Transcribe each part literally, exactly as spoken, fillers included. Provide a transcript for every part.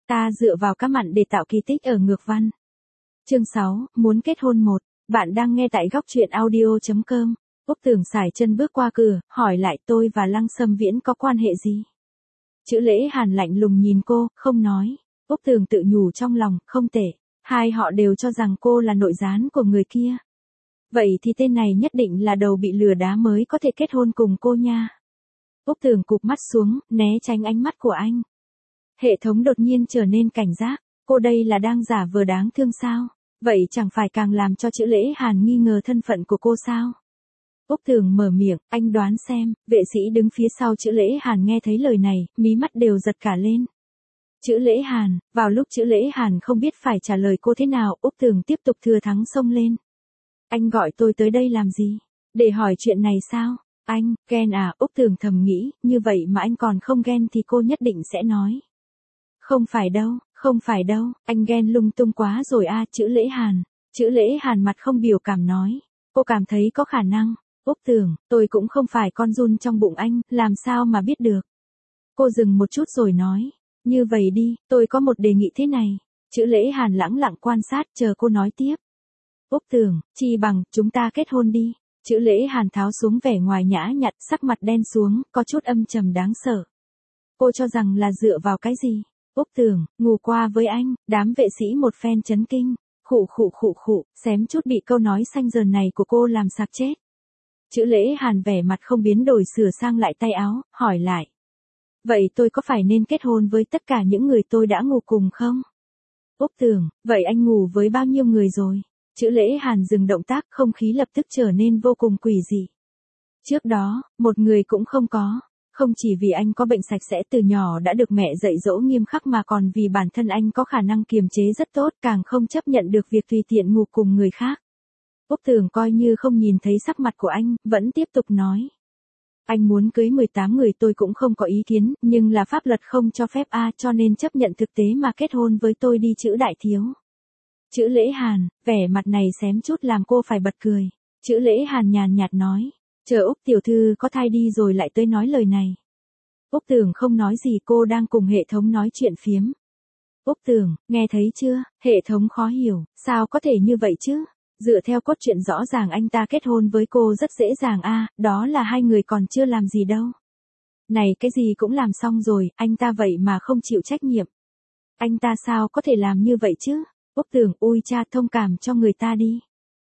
Ta dựa vào cá mặn để tạo kỳ tích ở ngược văn. Chương sáu, muốn kết hôn một. Bạn đang nghe tại góc truyện audio chấm com. Úc Tường sải chân bước qua cửa, hỏi lại tôi và Lăng Sâm Viễn có quan hệ gì? Chữ Lễ Hàn lạnh lùng nhìn cô, không nói. Úc Tường tự nhủ trong lòng, không tệ. Hai họ đều cho rằng cô là nội gián của người kia. Vậy thì tên này nhất định là đầu bị lừa đá mới có thể kết hôn cùng cô nha. Úc Tường cụp mắt xuống, né tránh ánh mắt của anh. Hệ thống đột nhiên trở nên cảnh giác, cô đây là đang giả vờ đáng thương sao? Vậy chẳng phải càng làm cho Chữ Lễ Hàn nghi ngờ thân phận của cô sao? Úc Tường mở miệng, anh đoán xem. Vệ sĩ đứng phía sau Chữ Lễ Hàn nghe thấy lời này, mí mắt đều giật cả lên. Chữ Lễ Hàn, vào lúc Chữ Lễ Hàn không biết phải trả lời cô thế nào, Úc Tường tiếp tục thừa thắng xông lên. Anh gọi tôi tới đây làm gì? Để hỏi chuyện này sao? Anh, ghen à? Úc Tường thầm nghĩ, như vậy mà anh còn không ghen thì cô nhất định sẽ nói. Không phải đâu, không phải đâu, anh ghen lung tung quá rồi a. Chữ Lễ Hàn. Chữ Lễ Hàn mặt không biểu cảm nói. Cô cảm thấy có khả năng. Úc Tường, tôi cũng không phải con giun trong bụng anh, làm sao mà biết được. Cô dừng một chút rồi nói. Như vậy đi, tôi có một đề nghị thế này. Chữ Lễ Hàn lẳng lặng quan sát, chờ cô nói tiếp. Úc Tường, chi bằng, chúng ta kết hôn đi. Chữ Lễ Hàn tháo xuống vẻ ngoài nhã nhặn, sắc mặt đen xuống, có chút âm trầm đáng sợ. Cô cho rằng là dựa vào cái gì? Úc Tường, ngủ qua với anh. Đám vệ sĩ một phen chấn kinh. Khụ khụ khụ khụ, xém chút bị câu nói xanh dờn này của cô làm sặc chết. Chữ Lễ Hàn vẻ mặt không biến đổi sửa sang lại tay áo, hỏi lại. Vậy tôi có phải nên kết hôn với tất cả những người tôi đã ngủ cùng không? Úc Tường, vậy anh ngủ với bao nhiêu người rồi? Chữ Lễ Hàn dừng động tác, không khí lập tức trở nên vô cùng quỷ dị. Trước đó, một người cũng không có. Không chỉ vì anh có bệnh sạch sẽ từ nhỏ đã được mẹ dạy dỗ nghiêm khắc mà còn vì bản thân anh có khả năng kiềm chế rất tốt, càng không chấp nhận được việc tùy tiện ngủ cùng người khác. Úc Tường coi như không nhìn thấy sắc mặt của anh, vẫn tiếp tục nói. Anh muốn cưới mười tám người tôi cũng không có ý kiến, nhưng là pháp luật không cho phép a, cho nên chấp nhận thực tế mà kết hôn với tôi đi. Chữ đại thiếu. Chữ Lễ Hàn, vẻ mặt này xém chút làm cô phải bật cười. Chữ Lễ Hàn nhàn nhạt nói. Chờ Úc tiểu thư có thai đi rồi lại tới nói lời này. Úc Tường không nói gì, cô đang cùng hệ thống nói chuyện phiếm. Úc Tường, nghe thấy chưa? Hệ thống khó hiểu, sao có thể như vậy chứ? Dựa theo cốt truyện rõ ràng anh ta kết hôn với cô rất dễ dàng a, đó là hai người còn chưa làm gì đâu. Này cái gì cũng làm xong rồi, anh ta vậy mà không chịu trách nhiệm. Anh ta sao có thể làm như vậy chứ? Úc Tường, ui cha, thông cảm cho người ta đi.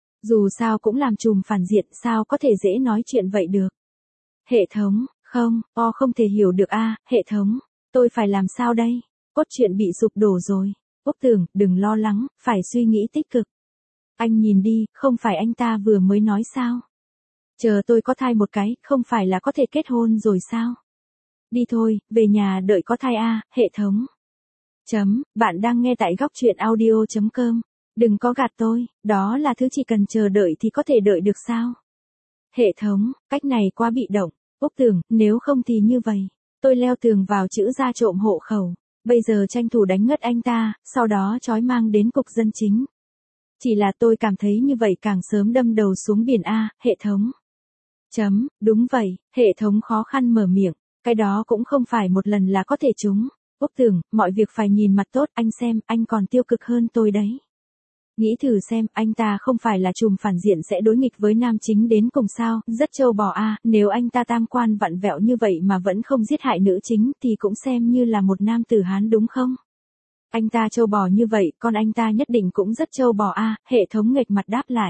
Dù sao cũng làm trùm phản diện, sao có thể dễ nói chuyện vậy được. Hệ thống, không, o không thể hiểu được a. Hệ thống, tôi phải làm sao đây? Cốt truyện bị sụp đổ rồi. Úc Tường, đừng lo lắng, phải suy nghĩ tích cực. Anh nhìn đi, không phải anh ta vừa mới nói sao? Chờ tôi có thai một cái, không phải là có thể kết hôn rồi sao? Đi thôi, về nhà đợi có thai a. Hệ thống. Chấm, bạn đang nghe tại góc truyện audio chấm com. Đừng có gạt tôi, đó là thứ chỉ cần chờ đợi thì có thể đợi được sao? Hệ thống, cách này quá bị động. Úc Tường, nếu không thì như vậy. Tôi leo tường vào Chữ ra trộm hộ khẩu. Bây giờ tranh thủ đánh ngất anh ta, sau đó trói mang đến cục dân chính. Chỉ là tôi cảm thấy như vậy càng sớm đâm đầu xuống biển a. Hệ thống. Chấm, đúng vậy. Hệ thống khó khăn mở miệng. Cái đó cũng không phải một lần là có thể trúng. Úc Tường, mọi việc phải nhìn mặt tốt, anh xem, anh còn tiêu cực hơn tôi đấy. Nghĩ thử xem, anh ta không phải là trùm phản diện sẽ đối nghịch với nam chính đến cùng sao, rất trâu bò a. Nếu anh ta tam quan vặn vẹo như vậy mà vẫn không giết hại nữ chính thì cũng xem như là một nam tử Hán đúng không? Anh ta trâu bò như vậy, con anh ta nhất định cũng rất trâu bò a. Hệ thống nghệch mặt đáp lại.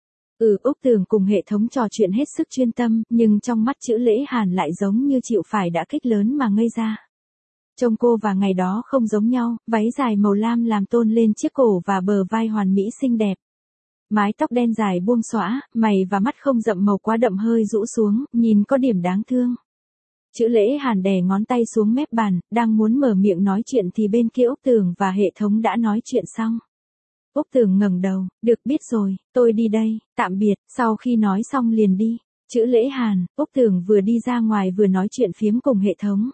Ừ, Úc Tường cùng hệ thống trò chuyện hết sức chuyên tâm, nhưng trong mắt Chữ Lễ Hàn lại giống như chịu phải đả kích lớn mà ngây ra. Trông cô và ngày đó không giống nhau, váy dài màu lam làm tôn lên chiếc cổ và bờ vai hoàn mỹ xinh đẹp. Mái tóc đen dài buông xõa, mày và mắt không rậm màu quá đậm hơi rũ xuống, nhìn có điểm đáng thương. Chữ Lễ Hàn đè ngón tay xuống mép bàn, đang muốn mở miệng nói chuyện thì bên kia Úc Tường và hệ thống đã nói chuyện xong. Úc Tường ngẩng đầu, được biết rồi, tôi đi đây, tạm biệt. Sau khi nói xong liền đi. Chữ Lễ Hàn, Úc Tường vừa đi ra ngoài vừa nói chuyện phiếm cùng hệ thống.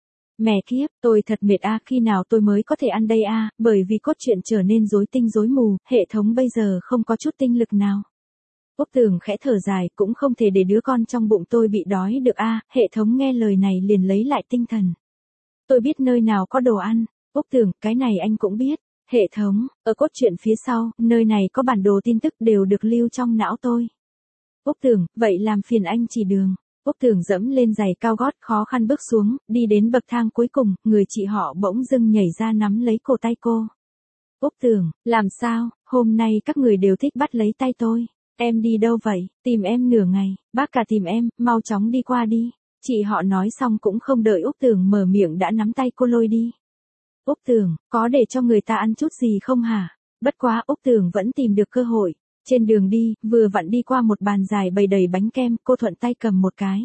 Mẹ kiếp, tôi thật mệt a, khi nào tôi mới có thể ăn đây a, bởi vì cốt truyện trở nên rối tinh rối mù, hệ thống bây giờ không có chút tinh lực nào. Úc Tường khẽ thở dài, cũng không thể để đứa con trong bụng tôi bị đói được a. Hệ thống nghe lời này liền lấy lại tinh thần. Tôi biết nơi nào có đồ ăn. Úc Tường, cái này anh cũng biết. Hệ thống, ở cốt truyện phía sau, nơi này có bản đồ tin tức đều được lưu trong não tôi. Úc Tường, vậy làm phiền anh chỉ đường. Úc Tường dẫm lên giày cao gót khó khăn bước xuống, đi đến bậc thang cuối cùng, người chị họ bỗng dưng nhảy ra nắm lấy cổ tay cô. Úc Tường, làm sao, hôm nay các người đều thích bắt lấy tay tôi. Em đi đâu vậy, tìm em nửa ngày, bác cả tìm em, mau chóng đi qua đi. Chị họ nói xong cũng không đợi Úc Tường mở miệng đã nắm tay cô lôi đi. Úc Tường, có để cho người ta ăn chút gì không hả? Bất quá Úc Tường vẫn tìm được cơ hội. Trên đường đi, vừa vặn đi qua một bàn dài bày đầy bánh kem, cô thuận tay cầm một cái.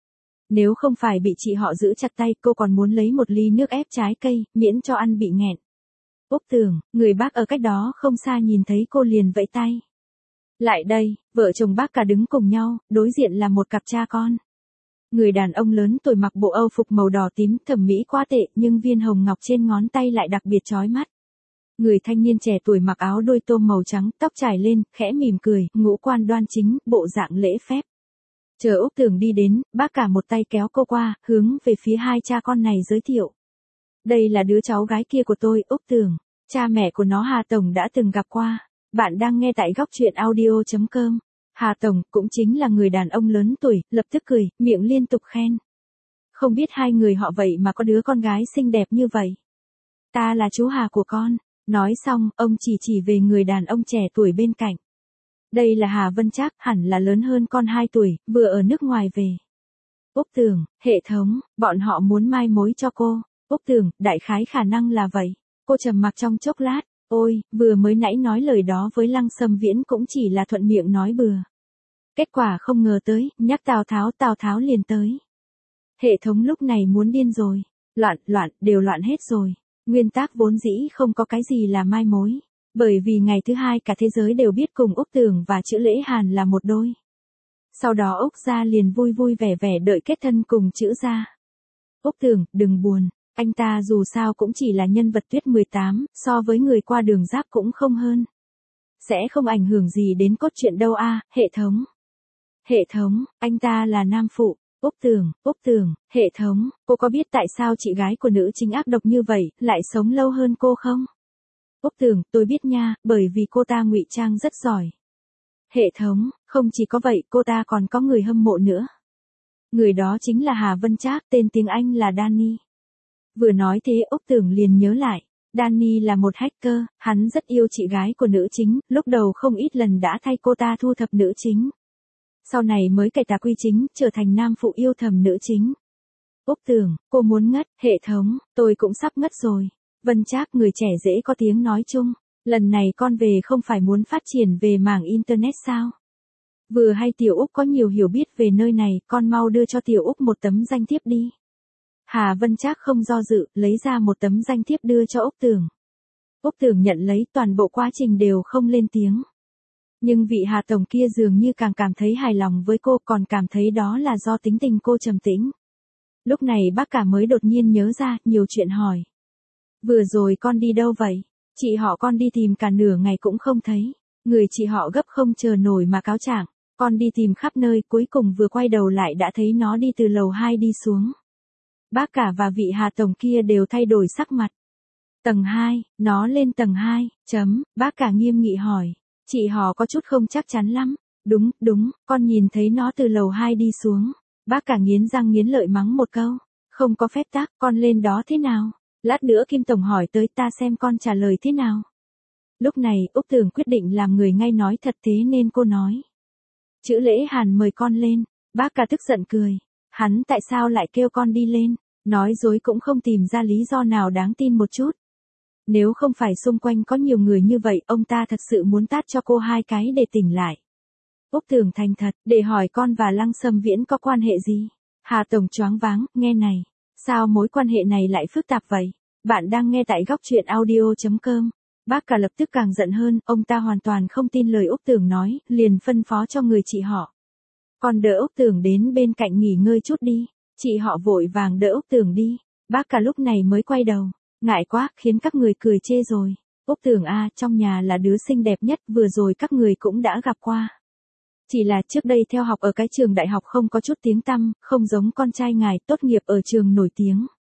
Nếu không phải bị chị họ giữ chặt tay, cô còn muốn lấy một ly nước ép trái cây, miễn cho ăn bị nghẹn. Úc Tường, người bác ở cách đó không xa nhìn thấy cô liền vẫy tay. Lại đây, vợ chồng bác cả đứng cùng nhau, đối diện là một cặp cha con. Người đàn ông lớn tuổi mặc bộ âu phục màu đỏ tím, thẩm mỹ quá tệ, nhưng viên hồng ngọc trên ngón tay lại đặc biệt chói mắt. Người thanh niên trẻ tuổi mặc áo đôi tôm màu trắng, tóc trải lên, khẽ mỉm cười, ngũ quan đoan chính, bộ dạng lễ phép. Chờ Úc Tường đi đến, bác cả một tay kéo cô qua, hướng về phía hai cha con này giới thiệu. Đây là đứa cháu gái kia của tôi, Úc Tường. Cha mẹ của nó Hà Tổng đã từng gặp qua. Bạn đang nghe tại góc truyện audio chấm com. Hà Tổng cũng chính là người đàn ông lớn tuổi, lập tức cười, miệng liên tục khen. Không biết hai người họ vậy mà có đứa con gái xinh đẹp như vậy. Ta là chú Hà của con. Nói xong, ông chỉ chỉ về người đàn ông trẻ tuổi bên cạnh. Đây là Hà Vân Trác, hẳn là lớn hơn con hai tuổi, vừa ở nước ngoài về. Úc Tường, hệ thống, bọn họ muốn mai mối cho cô. Úc Tường, đại khái khả năng là vậy. Cô trầm mặc trong chốc lát, ôi, vừa mới nãy nói lời đó với Lăng Sâm Viễn cũng chỉ là thuận miệng nói bừa. Kết quả không ngờ tới, nhắc Tào Tháo, Tào Tháo liền tới. Hệ thống lúc này muốn điên rồi. Loạn, loạn, đều loạn hết rồi. Nguyên tắc vốn dĩ không có cái gì là mai mối. Bởi vì ngày thứ hai cả thế giới đều biết cùng Úc Tường và Chữ Lễ Hàn là một đôi. Sau đó Úc gia liền vui vui vẻ vẻ đợi kết thân cùng Chữ gia. Úc Tường, đừng buồn. Anh ta dù sao cũng chỉ là nhân vật tuyết mười tám, so với người qua đường giáp cũng không hơn. Sẽ không ảnh hưởng gì đến cốt truyện đâu a, hệ thống. Hệ thống, anh ta là nam phụ. Úc Tường, Úc Tường, hệ thống, cô có biết tại sao chị gái của nữ chính ác độc như vậy, lại sống lâu hơn cô không? Úc Tường, tôi biết nha, bởi vì cô ta ngụy trang rất giỏi. Hệ thống, không chỉ có vậy, cô ta còn có người hâm mộ nữa. Người đó chính là Hà Vân Trác, tên tiếng Anh là Danny. Vừa nói thế Úc Tường liền nhớ lại, Danny là một hacker, hắn rất yêu chị gái của nữ chính, lúc đầu không ít lần đã thay cô ta thu thập nữ chính. Sau này mới cải tà quy chính, trở thành nam phụ yêu thầm nữ chính. Úc Tường, cô muốn ngất, hệ thống, tôi cũng sắp ngất rồi. Vân Trác, người trẻ dễ có tiếng nói chung, lần này con về không phải muốn phát triển về mảng Internet sao? Vừa hay Tiểu Úc có nhiều hiểu biết về nơi này, con mau đưa cho Tiểu Úc một tấm danh thiếp đi. Hà Vân Trác không do dự, lấy ra một tấm danh thiếp đưa cho Úc Tường. Úc Tường nhận lấy, toàn bộ quá trình đều không lên tiếng. Nhưng vị Hà Tổng kia dường như càng cảm thấy hài lòng với cô, còn cảm thấy đó là do tính tình cô trầm tĩnh. Lúc này bác cả mới đột nhiên nhớ ra, nhiều chuyện hỏi. Vừa rồi con đi đâu vậy? Chị họ con đi tìm cả nửa ngày cũng không thấy. Người chị họ gấp không chờ nổi mà cáo trạng. Con đi tìm khắp nơi, cuối cùng vừa quay đầu lại đã thấy nó đi từ lầu hai đi xuống. Bác cả và vị Hà Tổng kia đều thay đổi sắc mặt. Tầng hai, nó lên tầng hai, chấm, bác cả nghiêm nghị hỏi. Chị họ có chút không chắc chắn lắm. Đúng, đúng, con nhìn thấy nó từ lầu hai đi xuống. Bác cả nghiến răng nghiến lợi mắng một câu. Không có phép tắc, con lên đó thế nào? Lát nữa Kim Tổng hỏi tới ta xem con trả lời thế nào. Lúc này, Úc Tường quyết định làm người ngay nói thật thế nên cô nói. Chữ Lễ Hàn mời con lên. Bác cả tức giận cười. Hắn tại sao lại kêu con đi lên? Nói dối cũng không tìm ra lý do nào đáng tin một chút. Nếu không phải xung quanh có nhiều người như vậy, ông ta thật sự muốn tát cho cô hai cái để tỉnh lại. Úc Tường thành thật, để hỏi con và Lăng Sâm Viễn có quan hệ gì? Hà Tổng choáng váng, nghe này. Sao mối quan hệ này lại phức tạp vậy? Bạn đang nghe tại góc truyện audio chấm com. Bác cả lập tức càng giận hơn, ông ta hoàn toàn không tin lời Úc Tường nói, liền phân phó cho người chị họ. Còn đỡ Úc Tường đến bên cạnh nghỉ ngơi chút đi. Chị họ vội vàng đỡ Úc Tường đi. Bác cả lúc này mới quay đầu. Ngại quá, khiến các người cười chê rồi. Úc Tường a, trong nhà là đứa xinh đẹp nhất, vừa rồi các người cũng đã gặp qua. Chỉ là trước đây theo học ở cái trường đại học không có chút tiếng tăm, không giống con trai ngài tốt nghiệp ở trường nổi tiếng.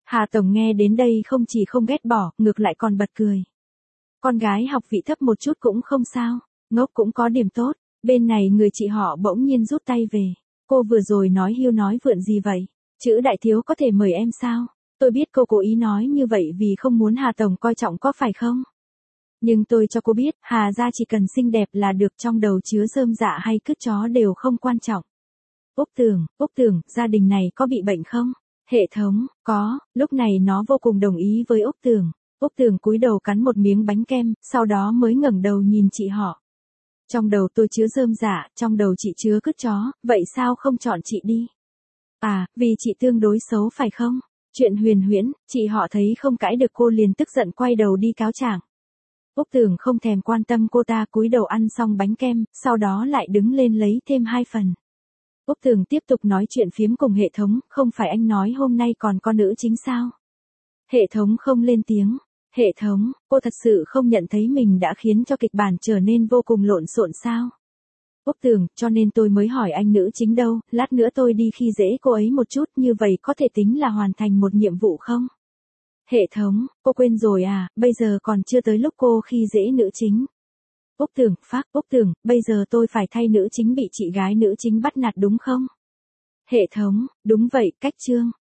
Hà Tổng nghe đến đây không chỉ không ghét bỏ, ngược lại còn bật cười. Con gái học vị thấp một chút cũng không sao, ngốc cũng có điểm tốt. Bên này người chị họ bỗng nhiên rút tay về. Cô vừa rồi nói hiu nói vượn gì vậy? Chữ đại thiếu có thể mời em sao? Tôi biết cô cố ý nói như vậy vì không muốn Hà Tổng coi trọng có phải không? Nhưng tôi cho cô biết, Hà gia chỉ cần xinh đẹp là được, trong đầu chứa rơm dạ hay cứt chó đều không quan trọng. Úc Tường, Úc Tường, gia đình này có bị bệnh không? Hệ thống, có, lúc này nó vô cùng đồng ý với Úc Tường. Úc Tường cúi đầu cắn một miếng bánh kem, sau đó mới ngẩng đầu nhìn chị họ. Trong đầu tôi chứa rơm dạ, trong đầu chị chứa cứt chó, vậy sao không chọn chị đi? À, vì chị tương đối xấu phải không? Chuyện huyền huyễn, chị họ thấy không cãi được cô liền tức giận quay đầu đi cáo trạng. Úc Tường không thèm quan tâm cô ta, cúi đầu ăn xong bánh kem, sau đó lại đứng lên lấy thêm hai phần. Úc Tường tiếp tục nói chuyện phiếm cùng hệ thống, không phải anh nói hôm nay còn có nữ chính sao? Hệ thống không lên tiếng. Hệ thống, cô thật sự không nhận thấy mình đã khiến cho kịch bản trở nên vô cùng lộn xộn sao? Úc Tường, cho nên tôi mới hỏi anh nữ chính đâu, lát nữa tôi đi khi dễ cô ấy một chút, như vậy có thể tính là hoàn thành một nhiệm vụ không? Hệ thống, cô quên rồi à, bây giờ còn chưa tới lúc cô khi dễ nữ chính. Úc Tường, phác, Úc Tường, bây giờ tôi phải thay nữ chính bị chị gái nữ chính bắt nạt đúng không? Hệ thống, đúng vậy, cách chương.